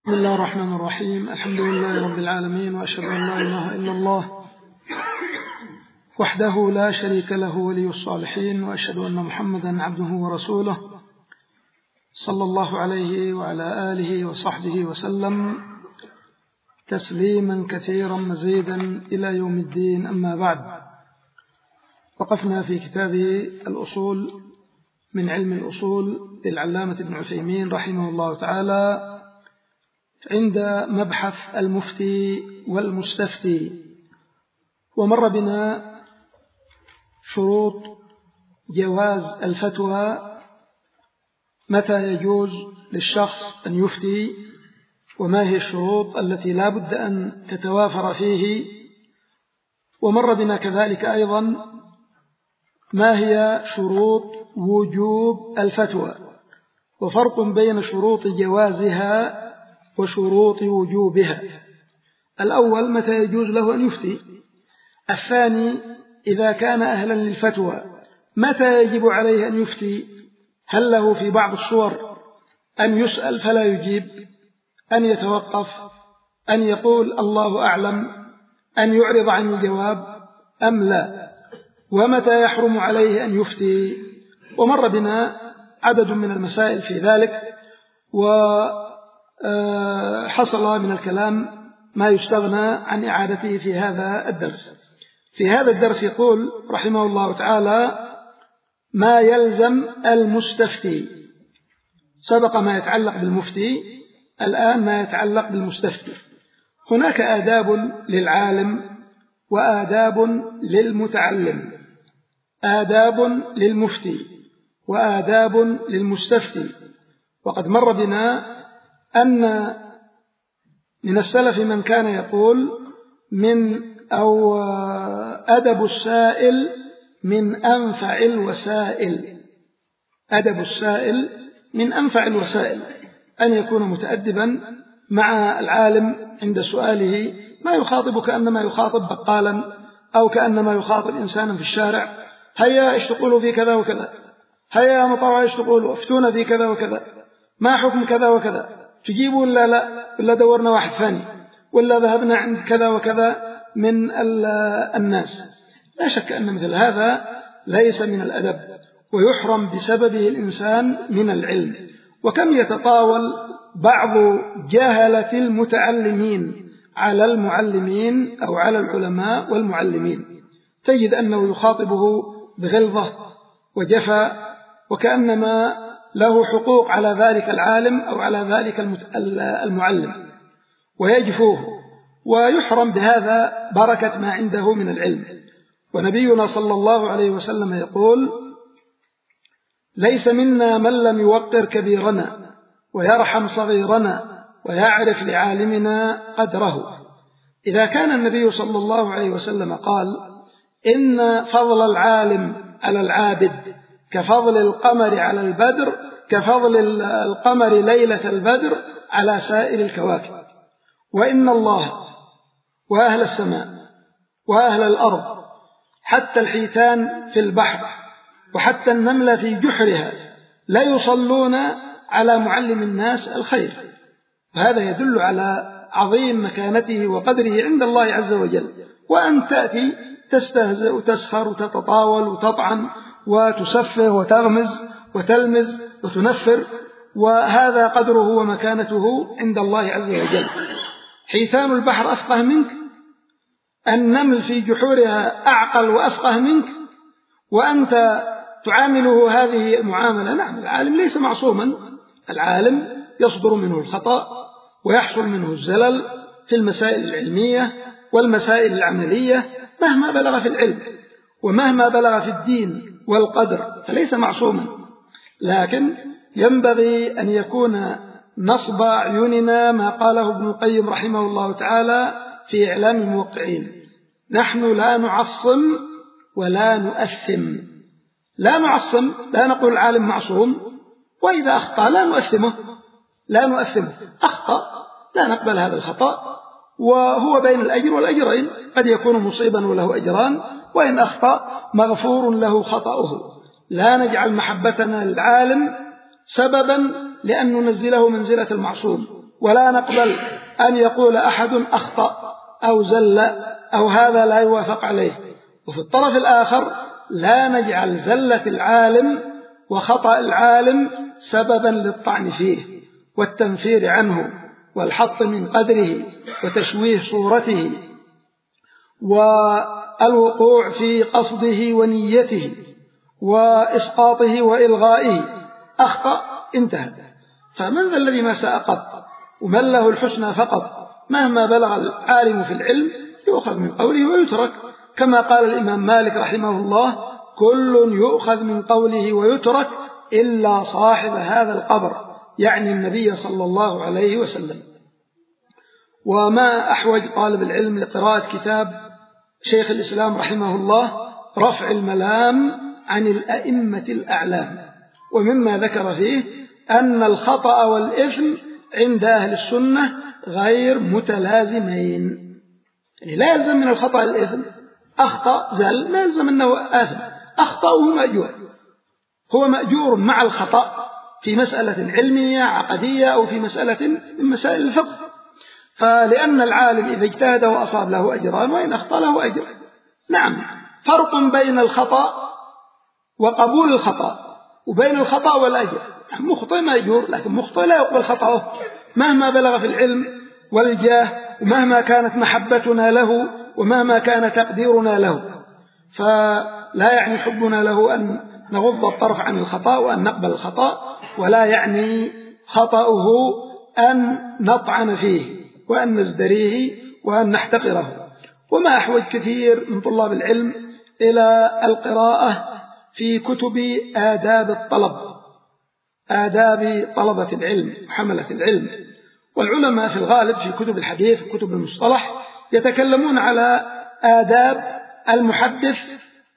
بسم الله الرحمن الرحيم. الحمد لله رب العالمين، وأشهد أن لا إله إلا الله وحده لا شريك له ولي الصالحين، وأشهد أن محمدا عبده ورسوله صلى الله عليه وعلى آله وصحبه وسلم تسليما كثيرا مزيدا إلى يوم الدين. أما بعد، وقفنا في كتاب الأصول من علم الأصول للعلامة ابن عثيمين رحمه الله تعالى عند مبحث المفتي والمستفتي، ومر بنا شروط جواز الفتوى، متى يجوز للشخص أن يفتي، وما هي الشروط التي لا بد أن تتوافر فيه. ومر بنا كذلك أيضا ما هي شروط وجوب الفتوى، وفرق بين شروط جوازها وشروط وجوبها. الأول متى يجوز له أن يفتي، الثاني إذا كان أهلا للفتوى متى يجب عليه أن يفتي، هل له في بعض الصور أن يسأل فلا يجيب، أن يتوقف، أن يقول الله أعلم، أن يعرض عن الجواب أم لا، ومتى يحرم عليه أن يفتي. ومر بنا عدد من المسائل في ذلك، وحصل من الكلام ما يستغنى عن إعادته في هذا الدرس. في هذا الدرس يقول رحمه الله تعالى: ما يلزم المستفتي. سبق ما يتعلق بالمفتي، الآن ما يتعلق بالمستفتي. هناك آداب للعالم وآداب للمتعلم، آداب للمفتي وآداب للمستفتي. وقد مر بنا أن من السلف من كان يقول أدب السائل من أنفع الوسائل. أدب السائل من أنفع الوسائل، أن يكون متأدبا مع العالم عند سؤاله، ما يخاطب كأنما يخاطب بقالا أو كأنما يخاطب إنسانا في الشارع: هيا ايش تقولوا في كذا وكذا، هيا مطاوع ايش تقولوا، افتونا في كذا وكذا، ما حكم كذا وكذا، تجيبوا ولا لا، ولا دورنا واحد ثاني، ولا ذهبنا عند كذا وكذا من الناس. لا شك أن مثل هذا ليس من الأدب، ويحرم بسببه الإنسان من العلم. وكم يتطاول بعض جهلة المتعلمين على المعلمين أو على العلماء والمعلمين، تجد أنه يخاطبه بغلظة وجفا، وكأنما له حقوق على ذلك العالم أو على ذلك المعلم، ويجفوه، ويحرم بهذا بركة ما عنده من العلم. ونبينا صلى الله عليه وسلم يقول: ليس منا من لم يوقر كبيرنا ويرحم صغيرنا ويعرف لعالمنا قدره. إذا كان النبي صلى الله عليه وسلم قال: إن فضل العالم على العابد كفضل القمر على البدر، كفضل القمر ليلة البدر على سائر الكواكب، وإن الله وأهل السماء وأهل الأرض حتى الحيتان في البحر وحتى النملة في جحرها لا يصلون على معلم الناس الخير. وهذا يدل على عظيم مكانته وقدره عند الله عز وجل. وأن تأتي تستهزئ وتسخر وتتطاول وتطعن وتسفه وتغمز وتلمز وتنفر، وهذا قدره ومكانته عند الله عز وجل. حيتان البحر أفقه منك، النمل في جحورها أعقل وأفقه منك، وأنت تعامله هذه المعاملة. نعم، العالم ليس معصوما، العالم يصدر منه الخطأ ويحصل منه الزلل في المسائل العلمية والمسائل العملية مهما بلغ في العلم ومهما بلغ في الدين والقدر، فليس معصوما. لكن ينبغي أن يكون نصب أعيننا ما قاله ابن القيم رحمه الله تعالى في إعلام الموقعين: نحن لا نعصم ولا نؤثم. لا نعصم، لا نقول العالم معصوم، وإذا أخطأ لا نؤثمه. أخطأ لا نقبل هذا الخطأ، وهو بين الأجر والأجرين، قد يكون مصيبا وله أجران، وإن أخطأ مغفور له خطأه. لا نجعل محبتنا للعالم سببا لأن ننزله منزلة المعصوم، ولا نقبل أن يقول أحد أخطأ أو زل أو هذا لا يوافق عليه. وفي الطرف الآخر لا نجعل زلة العالم وخطأ العالم سببا للطعن فيه والتنفير عنه والحط من قدره وتشويه صورته والوقوع في قصده ونيته وإسقاطه وإلغائه. أخطأ انتهى، فمن ذا الذي ما سأقط ومن له الحسنى فقط. مهما بلغ العالم في العلم يؤخذ من قوله ويترك، كما قال الإمام مالك رحمه الله: كل يؤخذ من قوله ويترك إلا صاحب هذا القبر، يعني النبي صلى الله عليه وسلم. وما أحوج طالب العلم لقراءة كتاب شيخ الإسلام رحمه الله رفع الملام عن الأئمة الأعلام، ومما ذكر فيه أن الخطأ والإثم عند أهل السنة غير متلازمين. يعني لا يلزم من الخطأ الإثم، أخطأ زل لا يلزم أنه آثم، أخطأ وهو مأجور، هو مأجور مع الخطأ في مسألة علمية عقدية أو في مسألة من مسائل الفقه. فلأن العالم إذا اجتهد وأصاب له أجران وإن أخطأ له أجر. نعم، فرق بين الخطأ وقبول الخطأ وبين الخطأ والأجر. مخطئ مأجور، لكن مخطئ لا يقبل خطأه مهما بلغ في العلم والجاه ومهما كانت محبتنا له ومهما كان تقديرنا له. فلا يعني حبنا له أن نغض الطرف عن الخطأ وأن نقبل الخطأ، ولا يعني خطأه أن نطعن فيه وأن نزدريه وأن نحتقره. وما أحوج كثير من طلاب العلم إلى القراءة في كتب آداب الطلب، آداب طلبة العلم وحملة العلم. والعلماء في الغالب في كتب الحديث وكتب المصطلح يتكلمون على آداب المحدث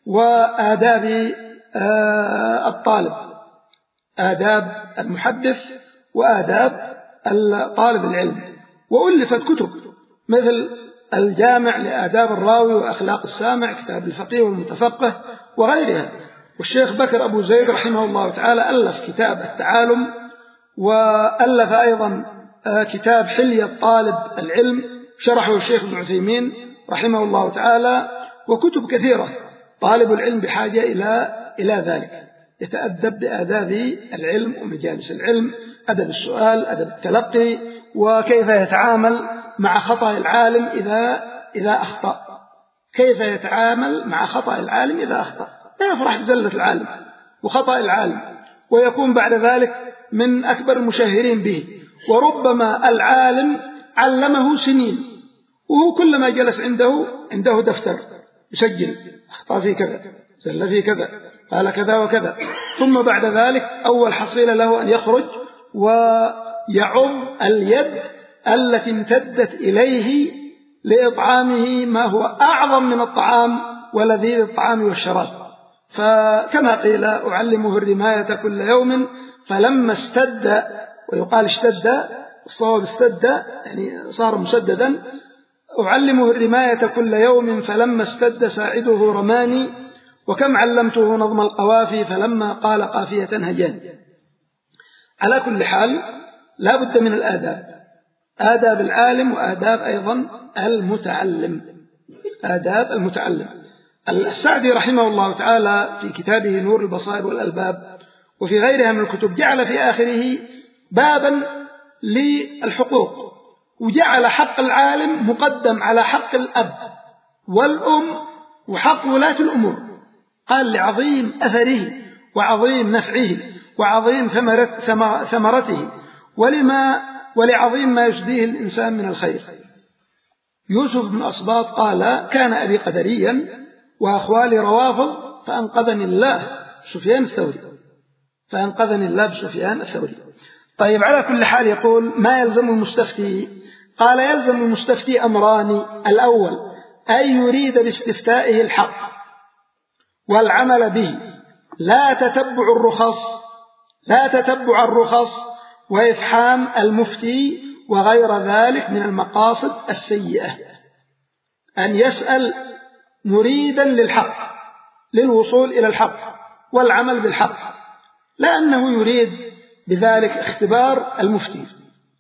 وآداب الطالب، آداب المحدث وآداب طالب العلم. وألفت كتب مثل الجامع لآداب الراوي وأخلاق السامع، كتاب الفقيه والمتفقه وغيرها. والشيخ بكر أبو زيد رحمه الله تعالى ألف كتاب التعالم، وألف أيضا كتاب حلية طالب العلم شرحه الشيخ ابن عثيمين رحمه الله تعالى، وكتب كثيرة. طالب العلم بحاجة إلى ذلك، يتأدب بآداب العلم ومجالس العلم، أدب السؤال، أدب التلقي، وكيف يتعامل مع خطأ العالم إذا أخطأ، كيف يتعامل مع خطأ العالم إذا أخطأ. لا يفرح بزلة العالم وخطأ العالم ويكون بعد ذلك من أكبر المشهرين به، وربما العالم علمه سنين وهو كلما جلس عنده دفتر يسجل أخطأ في كذا، زل في كذا، قال كذا وكذا. ثم بعد ذلك أول حصيلة له أن يخرج ويعض اليد التي امتدت إليه لإطعامه ما هو أعظم من الطعام ولذيذ الطعام والشراب. فكما قيل: أعلمه الرماية كل يوم فلما استد، ويقال اشتد، الصواب استد يعني صار مسددا. أعلمه الرماية كل يوم فلما استد ساعده رماني، وكم علمته نظم القوافي فلما قال قافية هجاني. على كل حال لا بد من الآداب، آداب العالم وآداب أيضا المتعلم، آداب المتعلم. السعدي رحمه الله تعالى في كتابه نور البصائر والألباب وفي غيرها من الكتب جعل في آخره بابا للحقوق، وجعل حق العالم مقدم على حق الأب والأم وحق ولاة الأمور. قال: لعظيم أثره وعظيم نفعه وعظيم ثمرته ولعظيم ما يجديه الإنسان من الخير. يوسف بن أصباط قال: كان أبي قدريا وأخوالي روافض فأنقذني الله سفيان الثوري، فأنقذني الله بسفيان الثوري. طيب، على كل حال يقول: ما يلزم المستفتي؟ قال: يلزم المستفتي أمران: الأول أن يريد باستفتائه الحق والعمل به، لا تتبع الرخص وإفحام المفتي وغير ذلك من المقاصد السيئة. أن يسأل مريدا للحق، للوصول إلى الحق والعمل بالحق، لا أنه يريد بذلك اختبار المفتي.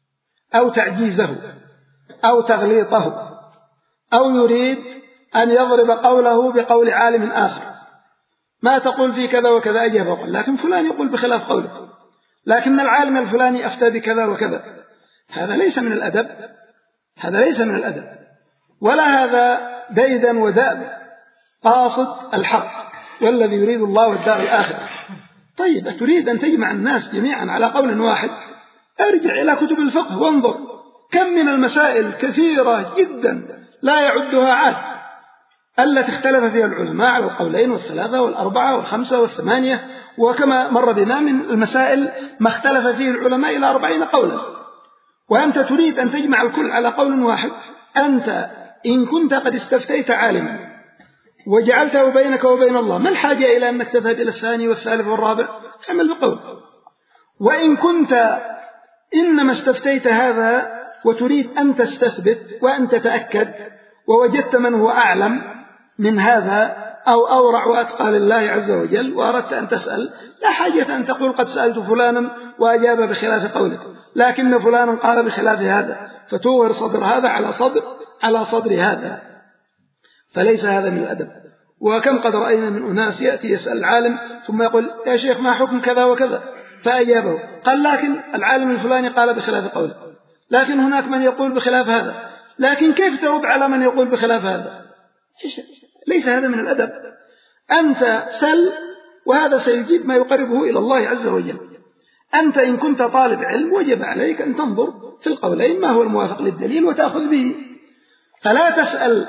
أو تعجيزه أو تغليطه، أو يريد أن يضرب قوله بقول عالم آخر، ما تقول في كذا وكذا أجاب وقل، لكن فلان يقول بخلاف قوله، لكن العالم الفلاني أفتى بكذا وكذا. هذا ليس من الأدب، هذا ليس من الأدب، ولا هذا ديدا ودأب قاصد الحق والذي يريد الله والدار الآخرة. طيب تريد أن تجمع الناس جميعا على قول واحد، ارجع إلى كتب الفقه وانظر كم من المسائل كثيرة جدا لا يعدها عاد التي اختلف فيها العلماء على القولين والثلاثة والأربعة والخمسة والثمانية، وكما مر بنا من المسائل ما اختلف فيه العلماء إلى 40 قولا، وأنت تريد أن تجمع الكل على قول واحد. أنت إن كنت قد استفتيت عالما وجعلته بينك وبين الله، ما الحاجة إلى أنك تذهب إلى الثاني والثالث والرابع؟ اعمل بقول. وإن كنت إنما استفتيت هذا وتريد أن تستثبت وأن تتأكد ووجدت من هو أعلم من هذا أو أورع وأتقى لله عز وجل وأردت أن تسأل، لا حاجة أن تقول قد سألت فلانا وأجاب بخلاف قولك، لكن فلانا قال بخلاف هذا، فتوهر صدر هذا على صدر هذا، فليس هذا من الأدب. وكم قد رأينا من أناس يأتي يسأل العالم ثم يقول يا شيخ ما حكم كذا وكذا، فأجابه قال لكن العالم الفلاني قال بخلاف قوله، لكن هناك من يقول بخلاف هذا، لكن كيف ترد على من يقول بخلاف هذا؟ ليس هذا من الأدب. أنت سل وهذا سيجيب ما يقربه إلى الله عز وجل. أنت إن كنت طالب علم وجب عليك أن تنظر في القولين ما هو الموافق للدليل وتأخذ به، فلا تسأل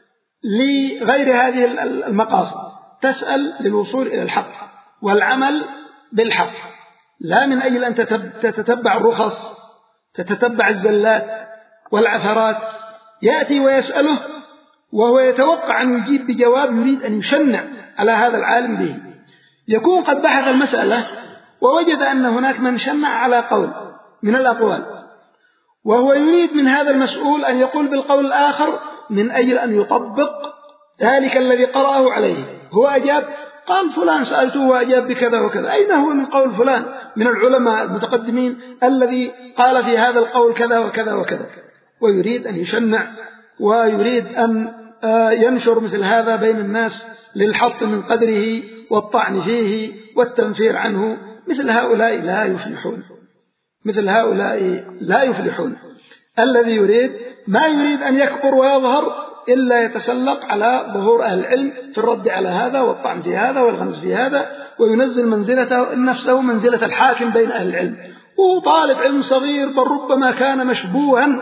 لغير هذه المقاصد، تسأل للوصول إلى الحق والعمل بالحق، لا من أجل أن تتتبع الرخص، تتتبع الزلات والعثرات. يأتي ويسأله وهو يتوقع أن يجيب بجواب يريد أن يشنع على هذا العالم به، يكون قد بحث المسألة ووجد أن هناك من شنع على قول من الأقوال، وهو يريد من هذا المسؤول أن يقول بالقول الآخر من أجل أن يطبق ذلك الذي قرأه عليه. هو أجاب قال فلان سألته وأجاب بكذا وكذا، أين هو من قول فلان من العلماء المتقدمين الذي قال في هذا القول كذا وكذا وكذا؟ ويريد أن يشنع ويريد أن ينشر مثل هذا بين الناس للحط من قدره والطعن فيه والتنفير عنه. مثل هؤلاء لا يفلحون، مثل هؤلاء لا يفلحون. الذي يريد ما يريد أن يكبر ويظهر إلا يتسلق على ظهور أهل العلم في الرد على هذا والطعن في هذا والغمز في هذا، وينزل منزلته نفسه منزلة الحاكم بين أهل العلم، وهو طالب علم صغير بل ربما كان مشبوها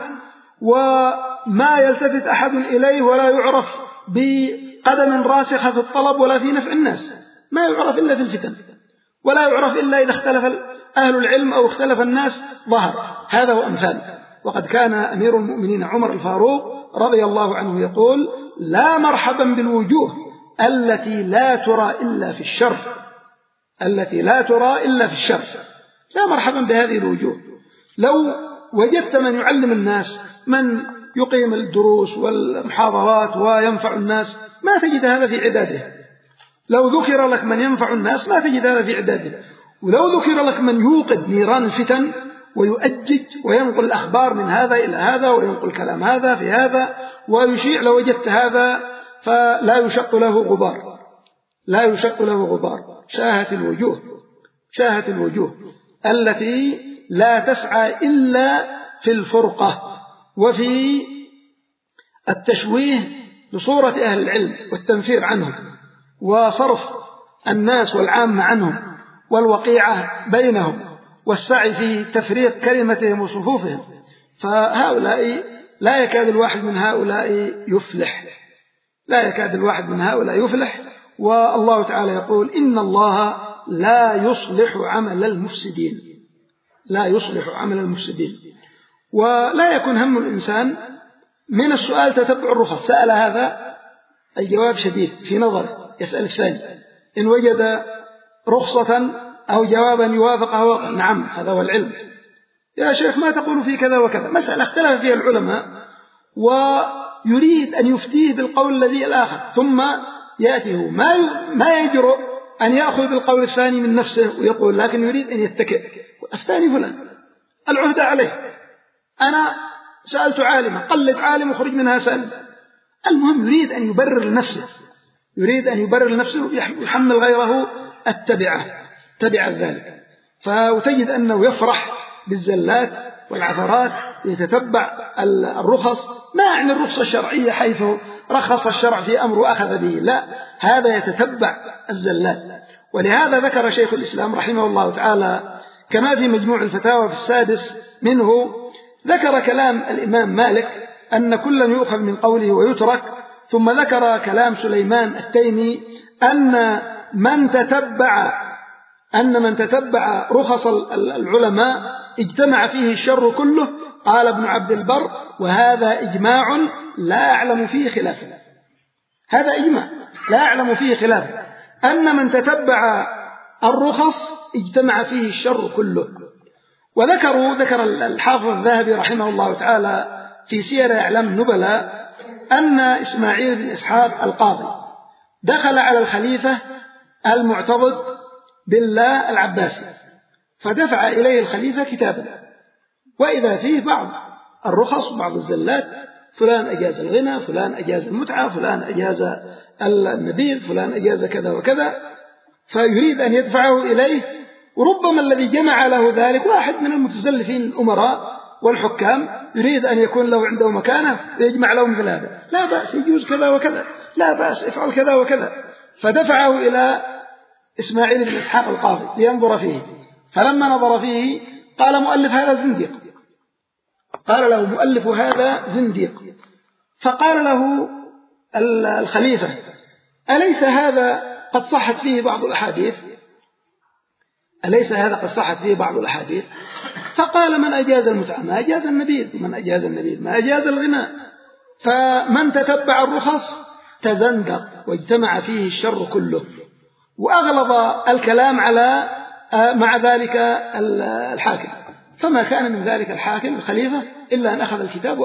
وما يلتفت أحد إليه ولا يعرف بقدم راسخة في الطلب ولا في نفع الناس، ما يعرف إلا في الفتن، ولا يعرف إلا إذا اختلف أهل العلم أو اختلف الناس ظهر. هذا وأمثاله. وقد كان أمير المؤمنين عمر الفاروق رضي الله عنه يقول لا مرحبا بالوجوه التي لا ترى إلا في الشر، التي لا ترى إلا في الشر، لا مرحبا بهذه الوجوه. لو وجدت من يعلم الناس، من يقيم الدروس والمحاضرات وينفع الناس، ما تجد هذا في عداده. لو ذكر لك من ينفع الناس ما تجد هذا في عداده. ولو ذكر لك من يوقد نيران الفتن ويؤجج وينقل الأخبار من هذا إلى هذا وينقل كلام هذا في هذا ويشيع، لو وجدت هذا فلا يشق له غبار، لا يشق له غبار. شاهت الوجوه، شاهت الوجوه التي لا تسعى إلا في الفرقة وفي التشويه لصورة أهل العلم والتنفير عنهم وصرف الناس والعامة عنهم والوقيعة بينهم والسعي في تفريق كلمتهم وصفوفهم. فهؤلاء لا يكاد الواحد من هؤلاء يفلح، لا يكاد الواحد من هؤلاء يفلح. والله تعالى يقول إن الله لا يصلح عمل المفسدين، لا يصلح عمل المفسدين. ولا يكون هم الإنسان من السؤال تتبع الرخص، سأل هذا الجواب شديد في نظره، يسأل الثاني إن وجد رخصة أو جوابا يوافقه وقال نعم هذا هو العلم. يا شيخ ما تقول في كذا وكذا، مسألة اختلف فيها العلماء ويريد أن يفتيه بالقول الذي الآخر، ثم يأتيه ما يجرؤ أن يأخذ بالقول الثاني من نفسه ويقول، لكن يريد أن يتكئ. أفتاني فلان، العهد عليه، أنا سألت عالما، قلد عالم وخرج منها سأل. المهم يريد أن يبرر لنفسه، ويحمل غيره تبع ذلك. وتجد أنه يفرح بالزلات والعثرات، يتتبع الرخص، ما يعني الرخصة الشرعية حيث رخص الشرع في أمر وأخذ به، لا، هذا يتتبع الزلات. ولهذا ذكر شيخ الإسلام رحمه الله تعالى كما في مجموع الفتاوى في السادس منه، ذكر كلام الإمام مالك أن كلا يؤخذ من قوله ويترك، ثم ذكر كلام سليمان التيمي أن من تتبع رخص العلماء اجتمع فيه الشر كله. قال ابن عبد البر: وهذا إجماع لا أعلم فيه خلافا. هذا إجماع لا أعلم فيه خلافا، أن من تتبع الرخص اجتمع فيه الشر كله. وذكر الحافظ الذهبي رحمه الله تعالى في سير أعلام النبلاء أن إسماعيل بن إسحاق القاضي دخل على الخليفة المعتضد بالله العباسي، فدفع إليه الخليفة كتابا، وإذا فيه بعض الرخص وبعض الزلات، فلان أجاز الغنى، فلان أجاز المتعة، فلان أجاز النبيذ، فلان أجاز كذا وكذا، فيريد أن يدفعه إليه. وربما الذي جمع له ذلك واحد من المتزلفين الأمراء والحكام، يريد أن يكون له عنده مكانة ويجمع له مثل هذا، لا بأس يجوز كذا وكذا، لا بأس افعل كذا وكذا، فدفعه إلى إسماعيل بن إسحاق القاضي لينظر فيه. فلما نظر فيه قال مؤلف هذا زنديق، قال له مؤلف هذا زنديق. فقال له الخليفة: أليس هذا قد صحت فيه بعض الأحاديث؟ فقال: من أجاز المتعة ما أجاز النبيذ، ومن أجاز النبيذ ما أجاز الغناء، فمن تتبع الرخص تزندق واجتمع فيه الشر كله. وأغلظ الكلام على مع ذلك الحاكم، فما كان من ذلك الحاكم الخليفة إلا أن أخذ الكتاب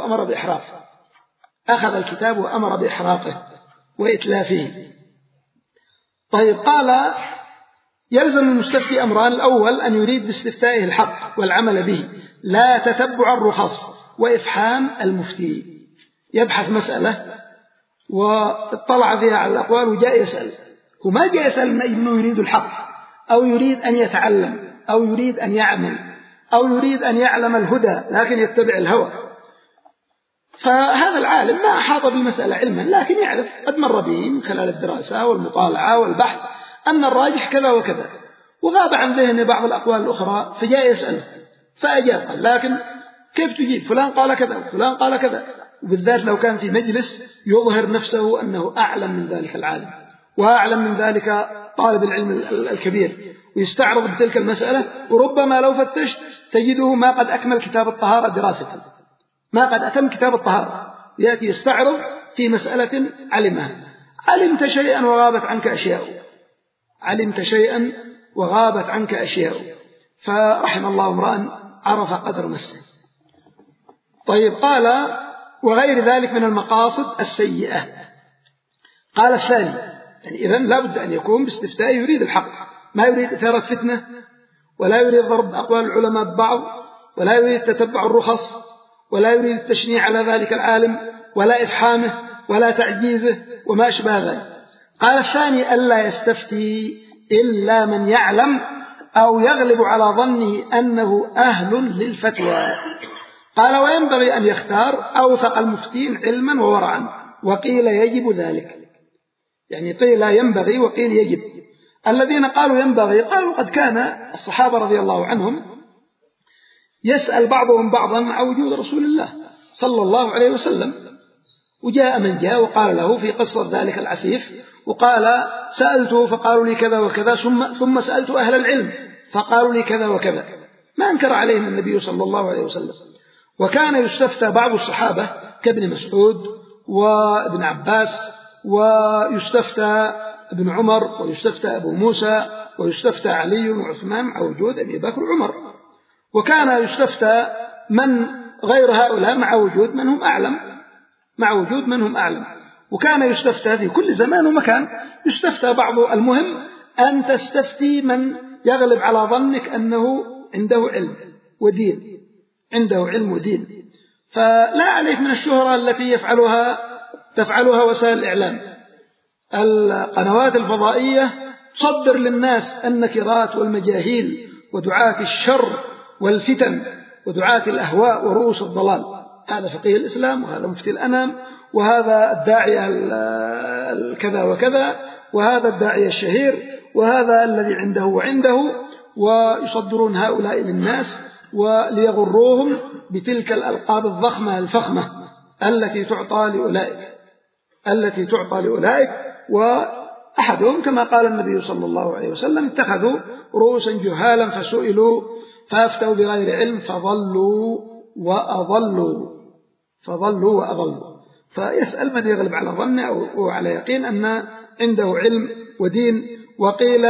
وأمر بإحراقه وإتلافه. طيب، قال: يلزم المستفتي أمران: الأول أن يريد باستفتائه الحق والعمل به، لا تتبع الرخص وإفحام المفتي. يبحث مسألة واطلع فيها على الأقوال وجاء يسأل، هو ما جاء يسأل من أنه يريد الحق أو يريد أن يتعلم أو يريد أن يعمل أو يريد أن يعلم الهدى، لكن يتبع الهوى. فهذا العالم ما أحاط بالمسألة علما، لكن يعرف، قد مر به من خلال الدراسة والمطالعة والبحث أن الراجح كذا وكذا، وغاب عن ذهنه بعض الأقوال الأخرى، فجاء يسأل فأجاب. لكن كيف تجيب؟ فلان قال كذا وفلان قال كذا، وبالذات لو كان في مجلس يظهر نفسه أنه أعلم من ذلك العالم وأعلم من ذلك طالب العلم الكبير، ويستعرض بتلك المسألة، وربما لو فتشت تجده ما قد أكمل كتاب الطهارة دراسة، ما قد أتم كتاب الطهارة، يأتي يستعرض في مسألة علمها. علمت شيئا وغابت عنك أشياء، فرحم الله امرأ عرف قدر نفسه. طيب، قال: وغير ذلك من المقاصد السيئة. قال الثاني: يعني إذن لا بد أن يكون باستفتاء يريد الحق، ما يريد إثارة فتنة، ولا يريد ضرب أقوال العلماء ببعض، ولا يريد تتبع الرخص، ولا يريد التشنيع على ذلك العالم، ولا إفحامه، ولا تعجيزه، وما أشبه ذلك. قال الثاني: ألا يستفتي إلا من يعلم أو يغلب على ظنه أنه أهل للفتوى. قال: وينبغي أن يختار أوثق المفتين علما وورعا، وقيل يجب ذلك. يعني قيل ينبغي وقيل يجب. الذين قالوا ينبغي قالوا: قد كان الصحابة رضي الله عنهم يسأل بعضهم بعضا مع وجود رسول الله صلى الله عليه وسلم، وجاء من جاء وقال له في قصة ذلك العسيف، وقال: سألته فقالوا لي كذا وكذا، ثم سألت أهل العلم فقالوا لي كذا وكذا. ما أنكر عليهم النبي صلى الله عليه وسلم. وكان يستفتى بعض الصحابة كابن مسعود وابن عباس، ويستفتى ابن عمر، ويستفتى أبو موسى، ويستفتى علي وعثمان مع وجود أبي بكر وعمر. وكان يستفتى من غير هؤلاء مع وجود من هم أعلم. وكان يستفتى في كل زمان ومكان، يستفتى بعض. المهم أن تستفتي من يغلب على ظنك أنه عنده علم ودين. فلا عليك من الشهرة التي تفعلها وسائل الإعلام. القنوات الفضائية تصدر للناس النكرات والمجاهيل ودعاة الشر والفتن ودعاة الأهواء ورؤوس الضلال. هذا فقيه الإسلام، وهذا مفتي الأنام، وهذا الداعية الكذا وكذا، وهذا الداعية الشهير، وهذا الذي عنده وعنده، ويصدرون هؤلاء للناس وليغروهم بتلك الألقاب الضخمة الفخمة التي تعطى لأولئك. وأحدهم كما قال النبي صلى الله عليه وسلم: اتخذوا رؤوسا جهالا فسئلوا فأفتوا بغير علم فضلوا وأضلوا. فيسأل من يغلب على ظن أو على يقين أن عنده علم ودين. وقيل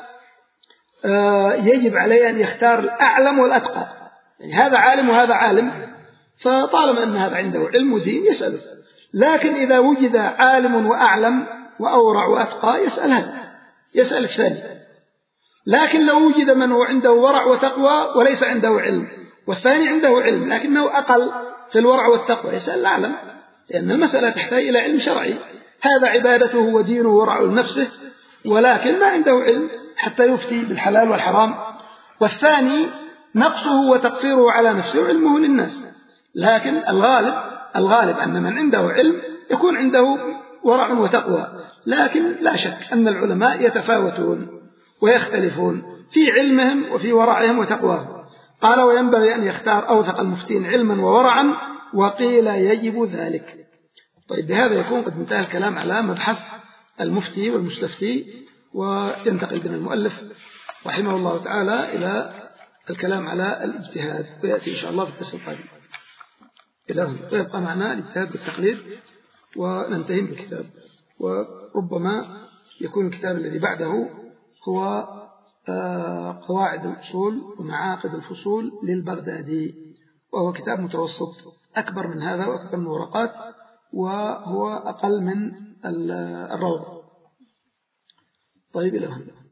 يجب عليه أن يختار الأعلم والأتقى، يعني هذا عالم وهذا عالم، فطالما أن هذا عنده علم ودين يسأله. لكن إذا وجد عالم وأعلم وأورع وأتقى يسأل الثاني. لكن لو وجد من هو عنده ورع وتقوى وليس عنده علم، والثاني عنده علم لكنه أقل في الورع والتقوى، يسأل الأعلم، لأن المسألة تحتاج إلى علم شرعي. هذا عبادته ودينه ورع لنفسه، ولكن ما عنده علم حتى يفتي بالحلال والحرام. والثاني نقصه وتقصيره على نفسه وعلمه للناس. لكن الغالب أن من عنده علم يكون عنده ورع وتقوى. لكن لا شك أن العلماء يتفاوتون ويختلفون في علمهم وفي ورعهم وتقواهم. قال: وينبغي أن يختار أوثق المفتين علما وورعا، وقيل يجب ذلك. طيب، بهذا يكون قد انتهى الكلام على مبحث المفتي والمستفتي، وينتقل بنا المؤلف رحمه الله تعالى إلى الكلام على الاجتهاد، ويأتي إن شاء الله في الدرس القادم. إلى هنا ويبقى معنا الاجتهاد بالتقليد، وننتهي بالكتاب. وربما يكون الكتاب الذي بعده هو قواعد الأصول ومعاقد الفصول للبغدادي، وهو كتاب متوسط، أكبر من هذا وأكبر من ورقات، وهو أقل من الروضة. طيب، إلى هنا.